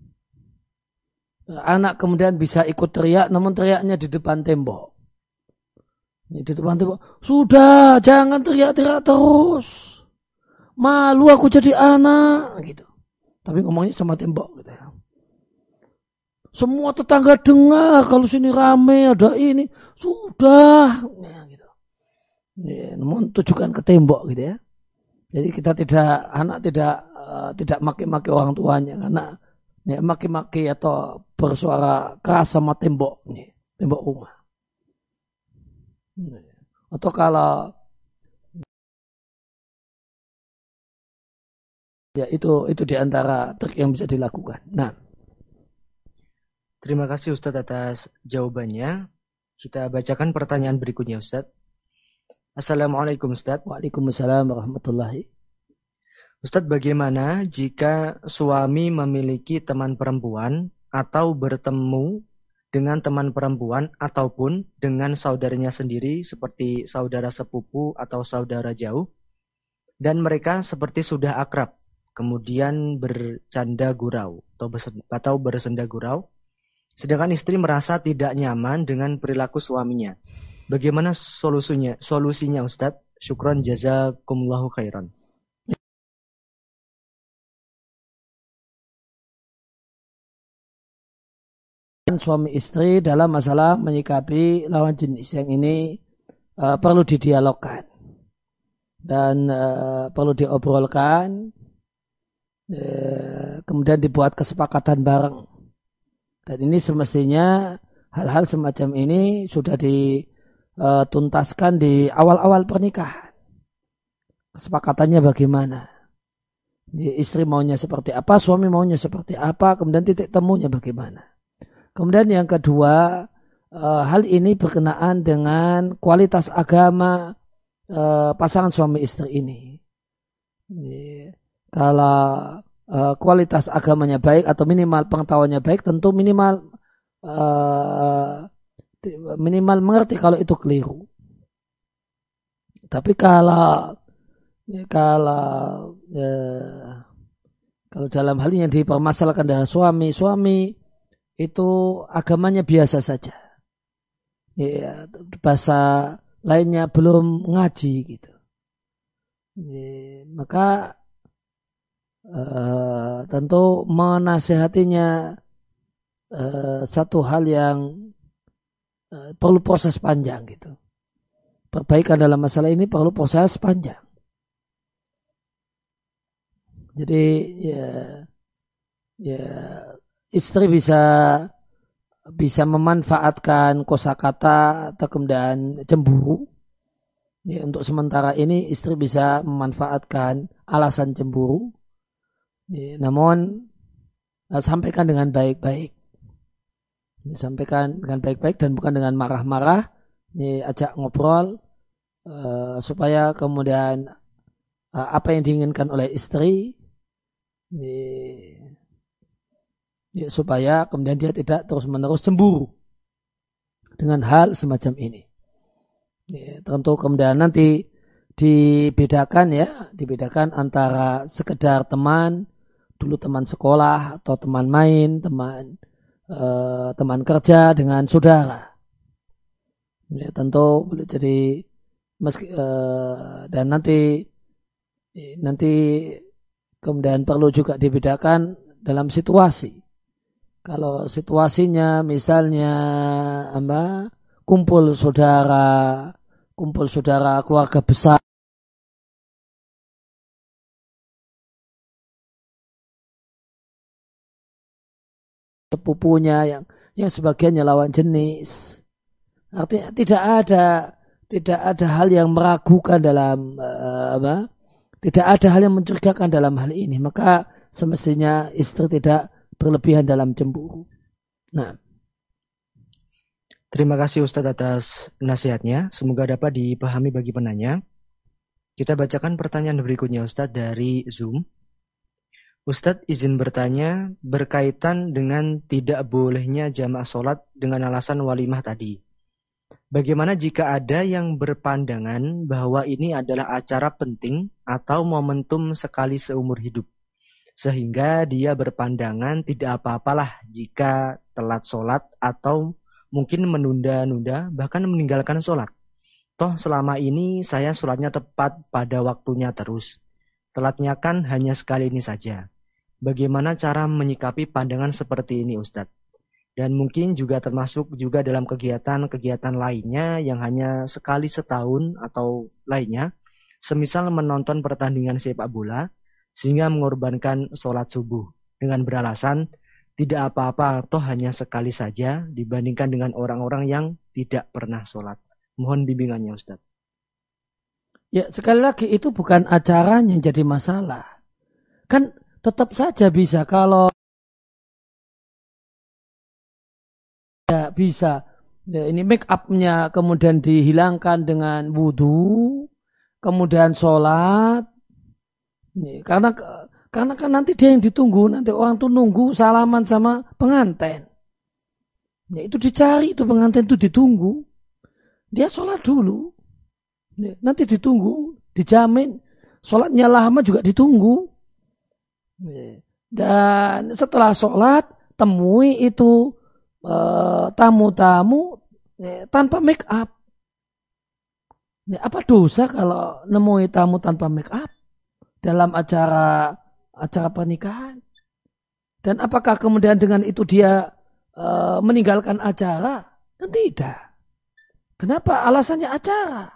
anak kemudian bisa ikut teriak, namun teriaknya di depan tembok. Di depan tembok, sudah jangan teriak-teriak terus, malu aku jadi anak, gitu. Tapi ngomongnya sama tembok, gitu ya. Semua tetangga dengar kalau sini rame ada ini, sudah. Ya, gitu. Ya, namun tujukan ke tembok gitu ya. Jadi kita tidak anak tidak uh, tidak maki-maki orang tuanya karena ya, maki-maki atau bersuara keras sama tembok nih, tembok rumah. Atau kalau ya itu itu diantara trik yang bisa dilakukan. Nah, terima kasih Ustadz atas jawabannya. Kita bacakan pertanyaan berikutnya Ustadz. Assalamualaikum Ustadz. Waalaikumsalam warahmatullahi. Ustadz, bagaimana jika suami memiliki teman perempuan atau bertemu dengan teman perempuan ataupun dengan saudaranya sendiri seperti saudara sepupu atau saudara jauh dan mereka seperti sudah akrab, kemudian bercanda gurau atau bersenda gurau, sedangkan istri merasa tidak nyaman dengan perilaku suaminya. Bagaimana solusinya? Solusinya Ustadz? Syukran jazakumullahu khairan. Suami istri dalam masalah menyikapi lawan jenis yang ini uh, perlu didialogkan dan uh, perlu diobrolkan, uh, kemudian dibuat kesepakatan bareng. Dan ini semestinya hal-hal semacam ini sudah dituntaskan di awal-awal pernikahan. Kesepakatannya bagaimana? Istri maunya seperti apa, suami maunya seperti apa, kemudian titik temunya bagaimana. Kemudian yang kedua, hal ini berkenaan dengan kualitas agama pasangan suami istri ini. Kalau kualitas agamanya baik atau minimal pengetahuannya baik, tentu minimal minimal mengerti kalau itu keliru. Tapi kalau kalau kalau dalam hal ini yang dipermasalahkan adalah suami, suami itu agamanya biasa saja. Ya, bahasa lainnya belum ngaji gitu. Ya, maka uh, tentu menasehatinya uh, satu hal yang uh, perlu proses panjang gitu. Perbaikan dalam masalah ini perlu proses panjang. Jadi ya, ya istri bisa bisa memanfaatkan kosakata atau kemudian cemburu. Ya, untuk sementara ini istri bisa memanfaatkan alasan cemburu. Ya, namun sampaikan dengan baik-baik. Ya, sampaikan dengan baik-baik dan bukan dengan marah-marah. Ya, ajak ngobrol uh, supaya kemudian uh, apa yang diinginkan oleh istri ya, ya, supaya kemudian dia tidak terus-menerus cemburu dengan hal semacam ini. Ya, tentu kemudian nanti dibedakan ya, dibedakan antara sekedar teman, dulu teman sekolah atau teman main, teman eh, teman kerja dengan saudara. Ya, tentu boleh jadi meski eh, dan nanti nanti kemudian perlu juga dibedakan dalam situasi. Kalau situasinya misalnya apa, kumpul saudara, kumpul saudara keluarga besar, sepupunya yang yang sebagiannya lawan jenis, artinya tidak ada tidak ada hal yang meragukan dalam uh, apa, tidak ada hal yang mencurigakan dalam hal ini, maka semestinya istri tidak berlebihan dalam cemburu. Nah, terima kasih Ustadz atas nasihatnya. Semoga dapat dipahami bagi penanya. Kita bacakan pertanyaan berikutnya Ustadz dari Zoom. Ustadz izin bertanya berkaitan dengan tidak bolehnya jamaah sholat dengan alasan walimah tadi. Bagaimana jika ada yang berpandangan bahwa ini adalah acara penting atau momentum sekali seumur hidup? Sehingga dia berpandangan tidak apa-apalah jika telat sholat atau mungkin menunda-nunda bahkan meninggalkan sholat. Toh selama ini saya sholatnya tepat pada waktunya terus. Telatnya kan hanya sekali ini saja. Bagaimana cara menyikapi pandangan seperti ini Ustadz? Dan mungkin juga termasuk juga dalam kegiatan-kegiatan lainnya yang hanya sekali setahun atau lainnya. Semisal menonton pertandingan sepak bola sehingga mengorbankan sholat subuh dengan beralasan tidak apa-apa toh hanya sekali saja dibandingkan dengan orang-orang yang tidak pernah sholat. Mohon bimbingannya Ustaz. Ya sekali lagi itu bukan acaranya yang jadi masalah. Kan tetap saja bisa kalau tidak bisa. Ya, ini make up-nya kemudian dihilangkan dengan wudhu, kemudian sholat. Ya, karena karena kan nanti dia yang ditunggu, nanti orang tuh nunggu salaman sama pengantin. Ya, itu dicari itu pengantin itu ditunggu. Dia sholat dulu. Ya, nanti ditunggu, dijamin sholatnya lama juga ditunggu. Ya, dan setelah sholat temui itu tamu-tamu eh, tanpa make up. Ya, apa dosa kalau nemui tamu tanpa make up dalam acara acara pernikahan? Dan apakah kemudian dengan itu dia eh, meninggalkan acara? Kan tidak. Kenapa? Alasannya acara.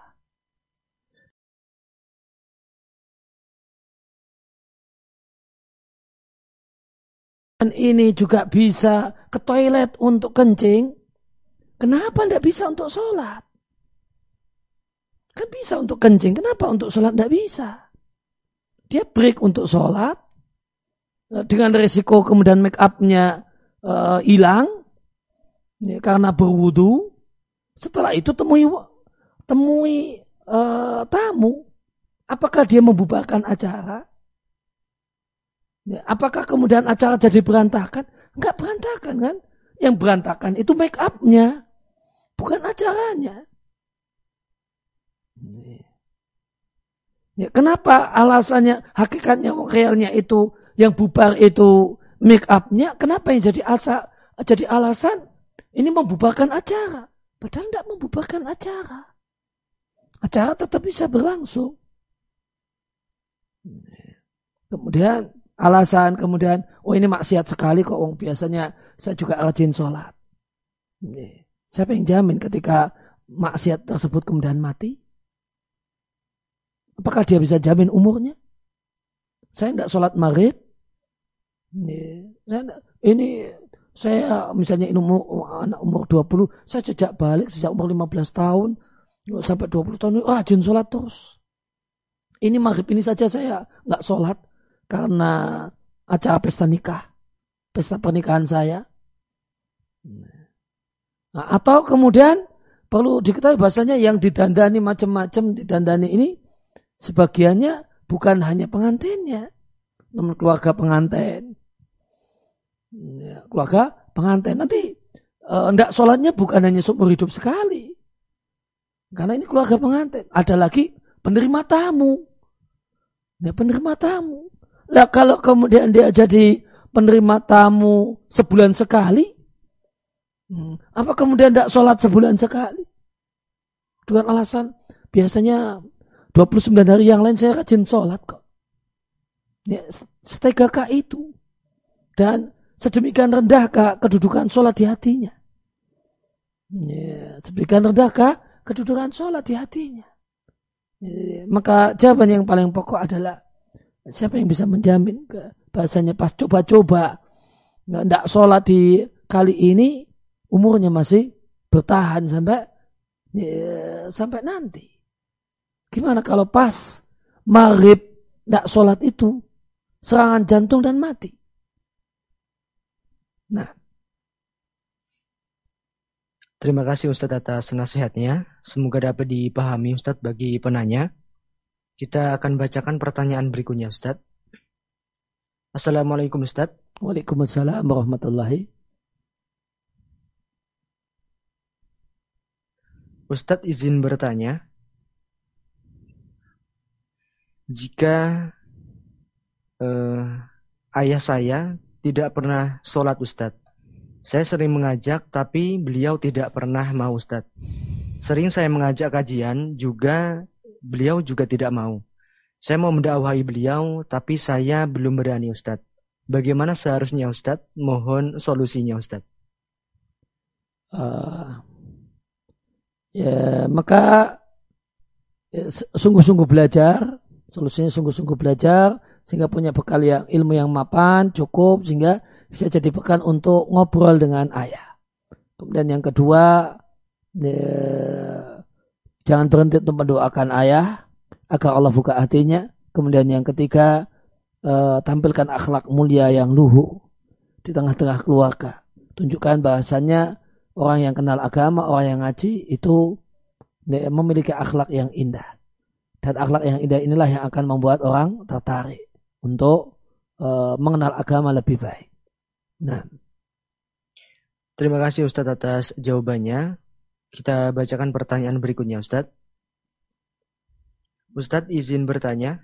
Dan ini juga bisa ke toilet untuk kencing. Kenapa tidak bisa untuk sholat? Kan bisa untuk kencing. Kenapa untuk sholat tidak bisa? Dia break untuk sholat. Dengan risiko kemudian make up-nya uh, hilang. Ya, karena berwudu. Setelah itu temui temui uh, tamu. Apakah dia membubarkan acara? Ya, apakah kemudian acara jadi berantakan? Enggak berantakan kan? Yang berantakan itu make up-nya, bukan acaranya. Ya, kenapa alasannya, hakikatnya, realnya itu yang bubar itu make up-nya? Kenapa yang jadi asa, jadi alasan ini membubarkan acara. Padahal tidak membubarkan acara. Acara tetap bisa berlangsung. Kemudian alasan, kemudian, oh ini maksiat sekali kok, oh, biasanya saya juga rajin sholat. Siapa yang jamin ketika maksiat tersebut kemudian mati? Apakah dia bisa jamin umurnya? Saya tidak sholat maghrib. Ini saya misalnya ini umur, anak umur dua puluh, saya sejak balik, sejak umur lima belas tahun, sampai dua puluh tahun, rajin sholat terus. Ini maghrib ini saja saya nggak sholat karena acara pesta nikah, pesta pernikahan saya. Nah, atau kemudian perlu diketahui bahasanya yang didandani macam-macam didandani ini sebagiannya bukan hanya pengantinnya, namun keluarga pengantin. Ya, keluarga pengantin nanti hendak e, sholatnya bukan hanya seumur hidup sekali, karena ini keluarga pengantin. Ada lagi penerima tamu. Ya, penerima tamu. Lah kalau kemudian dia jadi penerima tamu sebulan sekali, hmm, apa kemudian tidak sholat sebulan sekali? Dengan alasan biasanya dua puluh sembilan hari yang lain saya rajin sholat kok. Ya, setegakah itu? Dan sedemikian rendahkah kedudukan sholat di hatinya? Ya, sedemikian rendahkah kedudukan sholat di hatinya? Ya, maka jawaban yang paling pokok adalah siapa yang bisa menjamin ke bahasanya pas coba-coba tidak sholat di kali ini umurnya masih bertahan sampai ya, sampai nanti. Gimana kalau pas maghrib tidak sholat itu serangan jantung dan mati? Nah, terima kasih Ustadz atas nasihatnya. Semoga dapat dipahami Ustadz bagi penanya. Kita akan bacakan pertanyaan berikutnya Ustadz. Assalamualaikum Ustadz. Waalaikumsalam warahmatullahi. Ustadz izin bertanya. Jika eh, ayah saya tidak pernah sholat Ustadz. Saya sering mengajak tapi beliau tidak pernah mau Ustadz. Sering saya mengajak kajian juga beliau juga tidak mau. Saya mau mendakwahi beliau tapi saya belum berani Ustadz. Bagaimana seharusnya Ustadz? Mohon solusinya Ustadz. Uh, ya maka ya, sungguh-sungguh belajar. Solusinya sungguh-sungguh belajar sehingga punya bekal yang ilmu yang mapan cukup sehingga bisa jadi bekal untuk ngobrol dengan ayah. Kemudian yang kedua, ya, jangan berhenti untuk mendoakan ayah agar Allah buka hatinya. Kemudian yang ketiga, eh, tampilkan akhlak mulia yang luhur di tengah-tengah keluarga. Tunjukkan bahasanya orang yang kenal agama, orang yang ngaji itu ya, memiliki akhlak yang indah. Dan akhlak yang indah inilah yang akan membuat orang tertarik untuk eh, mengenal agama lebih baik. Nah, terima kasih Ustadz atas jawabannya. Kita bacakan pertanyaan berikutnya Ustadz. Ustadz izin bertanya.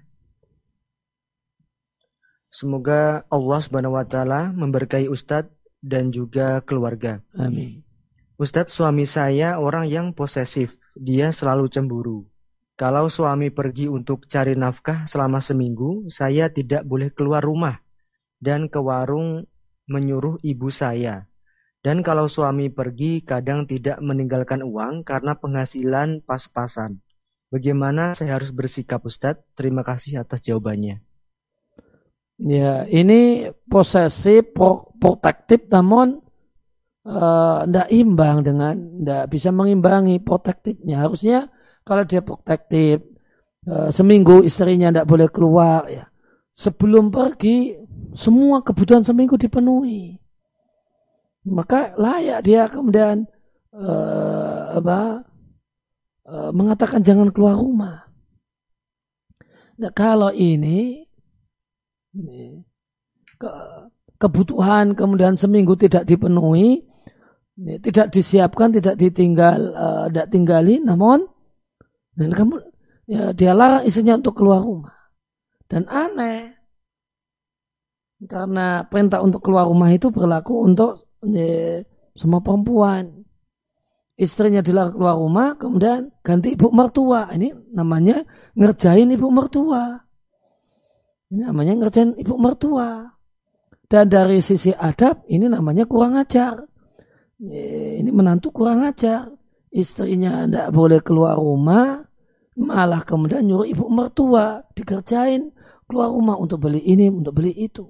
Semoga Allah Subhanahu wa taala memberkahi Ustadz dan juga keluarga. Amin. Ustadz, suami saya orang yang posesif. Dia selalu cemburu. Kalau suami pergi untuk cari nafkah selama seminggu, saya tidak boleh keluar rumah dan ke warung menyuruh ibu saya. Dan kalau suami pergi kadang tidak meninggalkan uang karena penghasilan pas-pasan. Bagaimana saya harus bersikap Ustadz? Terima kasih atas jawabannya. Ya, ini posesif, protektif namun tidak uh, imbang dengan, tidak bisa mengimbangi protektifnya. Harusnya kalau dia protektif, uh, seminggu istrinya tidak boleh keluar, ya. Sebelum pergi, semua kebutuhan seminggu dipenuhi. Maka layak dia kemudian uh, apa, uh, mengatakan jangan keluar rumah. Nah, kalau ini, ini ke, kebutuhan kemudian seminggu tidak dipenuhi, ini, tidak disiapkan, tidak ditinggal, uh, tidak tinggali, namun dan kamu ya, dia larang istrinya untuk keluar rumah. Dan aneh, karena perintah untuk keluar rumah itu berlaku untuk ya, sama perempuan. Istrinya dilarang keluar rumah, kemudian ganti ibu mertua. Ini namanya ngerjain ibu mertua. Ini namanya ngerjain ibu mertua. Dan dari sisi adab, ini namanya kurang ajar. Ini menantu kurang ajar. Istrinya tidak boleh keluar rumah, malah kemudian nyuruh ibu mertua dikerjain keluar rumah untuk beli ini, untuk beli itu.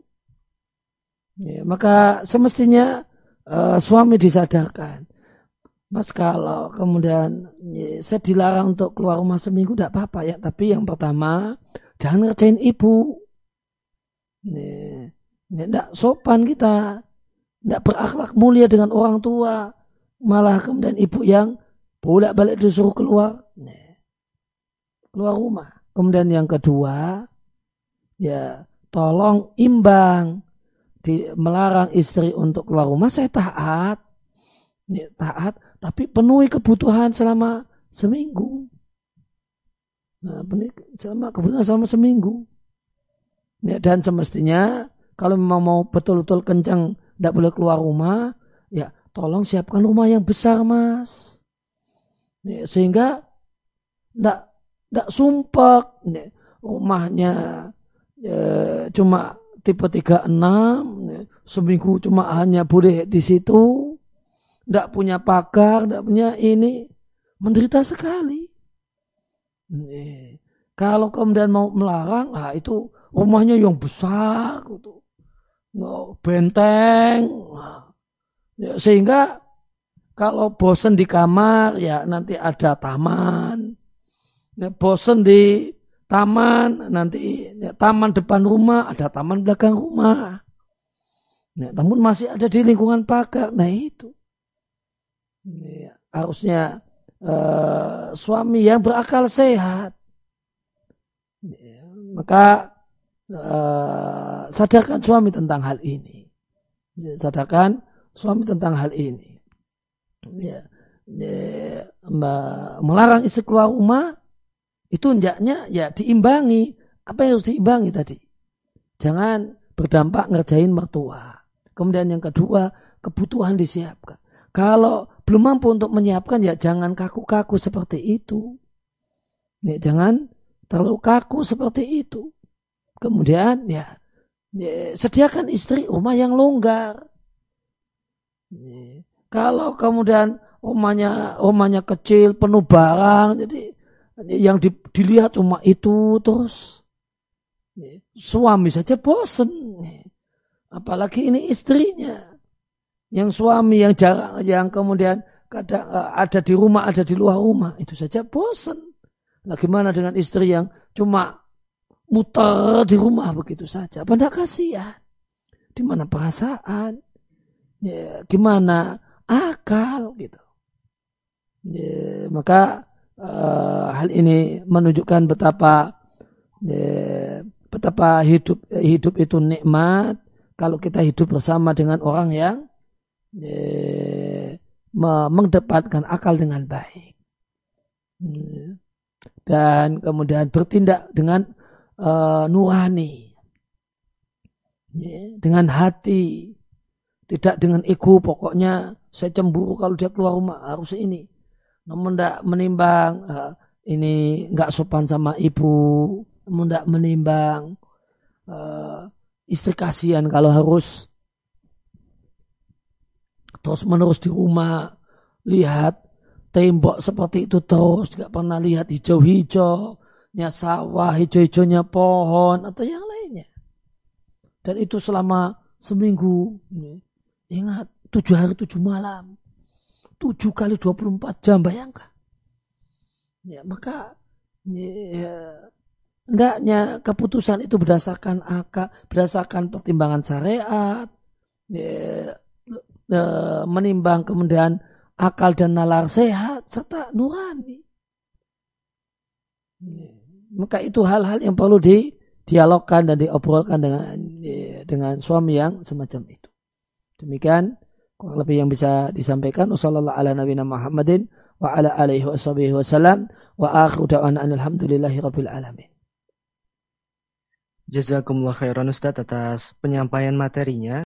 Ya, maka semestinya uh, suami disadarkan. Mas kalau kemudian ya, saya dilarang untuk keluar rumah seminggu tidak apa-apa ya. Tapi yang pertama jangan ngerjain ibu. Ini tidak sopan kita. Tidak berakhlak mulia dengan orang tua. Malah kemudian ibu yang bolak-balik disuruh keluar. Nih, keluar rumah. Kemudian yang kedua. Ya tolong imbang. Di, melarang istri untuk keluar rumah saya taat. Ya, taat. Tapi penuhi kebutuhan selama seminggu. Nah, penuhi selama kebutuhan selama seminggu. Ya, dan semestinya kalau memang mau betul-betul kencang tidak boleh keluar rumah, ya tolong siapkan rumah yang besar mas. Ya, sehingga tidak tidak sumpek. Ya, rumahnya ya, cuma tipe tiga puluh enam, ya, seminggu cuma hanya boleh di situ. Tidak punya pagar, tidak punya ini, menderita sekali. Nih. Kalau kemudian mau melarang, ah itu rumahnya yang besar, gitu. Benteng, ya, sehingga kalau bosan di kamar, ya nanti ada taman. Ya, bosan di taman, nanti ya, taman depan rumah, ada taman belakang rumah. Ya, namun masih ada di lingkungan pagar, nah itu. Ya, harusnya uh, suami yang berakal sehat. Ya, maka uh, sadarkan suami tentang hal ini. Ya, sadarkan suami tentang hal ini. Ya, ya, melarang istri keluar rumah itu hendaknya ya diimbangi. Apa yang harus diimbangi tadi? Jangan berdampak ngerjain mertua. Kemudian yang kedua, kebutuhan disiapkan. Kalau belum mampu untuk menyiapkan, ya jangan kaku-kaku seperti itu. Ya, jangan terlalu kaku seperti itu. Kemudian, ya, ya sediakan istri rumah yang longgar. Ya, kalau kemudian rumahnya rumahnya kecil, penuh barang, jadi yang di, dilihat cuma itu terus. Ya, suami saja bosan. Ya, apalagi ini istrinya. Yang suami yang jarang, yang kemudian kadang ada di rumah, ada di luar rumah, itu saja bosan. Nah, gimana dengan istri yang cuma muter di rumah begitu saja? Apa enggak kasihan? Di mana perasaan? Ya, gimana akal gitu? Ya, maka uh, hal ini menunjukkan betapa ya, betapa hidup hidup itu nikmat kalau kita hidup bersama dengan orang yang mengedepankan akal dengan baik dan kemudian bertindak dengan uh, nurani, dengan hati, tidak dengan ego. Pokoknya saya cemburu kalau dia keluar rumah harus ini, namun tidak menimbang uh, ini nggak sopan sama ibu, namun tidak menimbang uh, istri kasihan kalau harus terus menerus di rumah lihat tembok seperti itu terus, nggak pernah lihat hijau-hijaunya sawah, hijau-hijaunya pohon atau yang lainnya. Dan itu selama seminggu. Ingat, tujuh hari tujuh malam, tujuh kali dua puluh empat jam, bayangkan. Ya, maka ya, hendaknya keputusan itu berdasarkan akal, berdasarkan pertimbangan syariat. Ya, menimbang kemudian akal dan nalar sehat serta nurani. Maka itu hal-hal yang perlu didialogkan dan diobrolkan dengan dengan suami yang semacam itu. Demikian kurang lebih yang bisa disampaikan. Wassallallahu ala nabiyina Muhammadin wa ala alihi washabihi wasallam wa akhiru da'wana alhamdulillahi rabbil alamin. Jazakumullah khairan Ustaz atas penyampaian materinya.